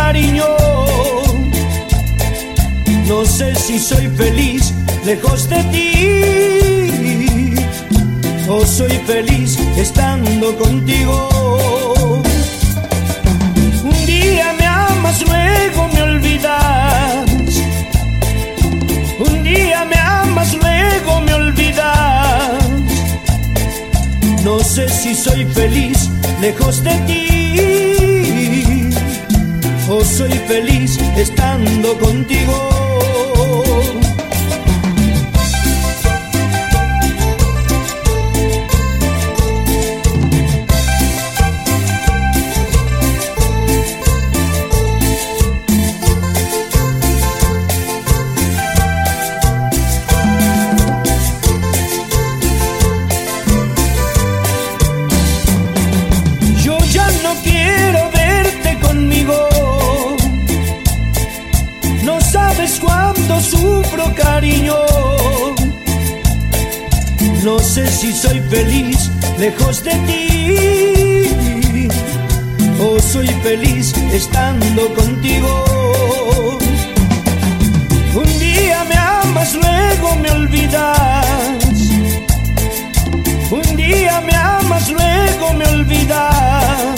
cariño. No sé si soy feliz lejos de ti, o soy feliz estando contigo. Un día me amas, luego me olvidas. Un día me amas, luego me olvidas. No sé si soy feliz lejos de ti, o soy feliz estando contigo. No quiero verte conmigo, no sabes cuánto sufro, cariño. No sé si soy feliz lejos de ti, o soy feliz estando contigo. Un día me amas, luego me olvidas. Un día me amas, luego me olvidas.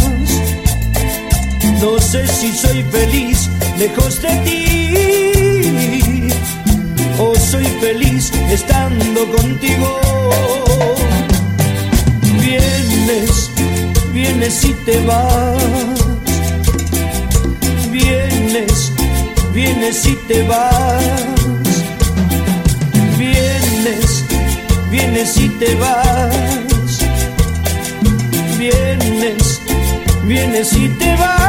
No sé si soy feliz lejos de ti, o soy feliz estando contigo. Vienes, vienes y te vas. Vienes, vienes y te vas. Vienes, vienes y te vas. Vienes, vienes y te vas.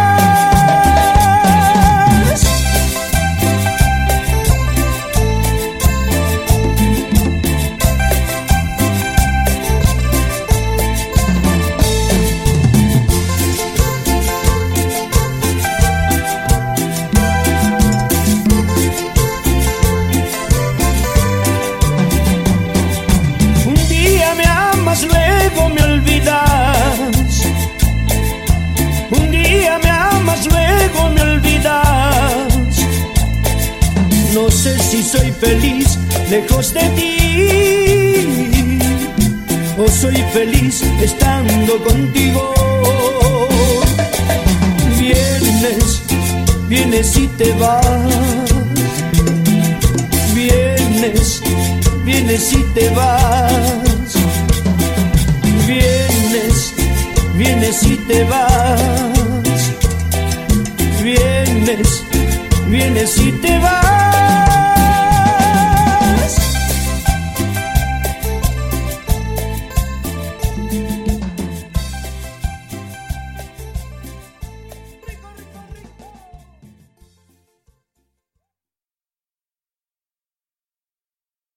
Un día me amas, luego me olvidas. Un día me amas, luego me olvidas. No sé si soy feliz lejos de ti, o soy feliz estando contigo. Vienes, vienes y te vas. Vienes, vienes y te vas. Vienes, vienes y te vas. Vienes, vienes y te vas.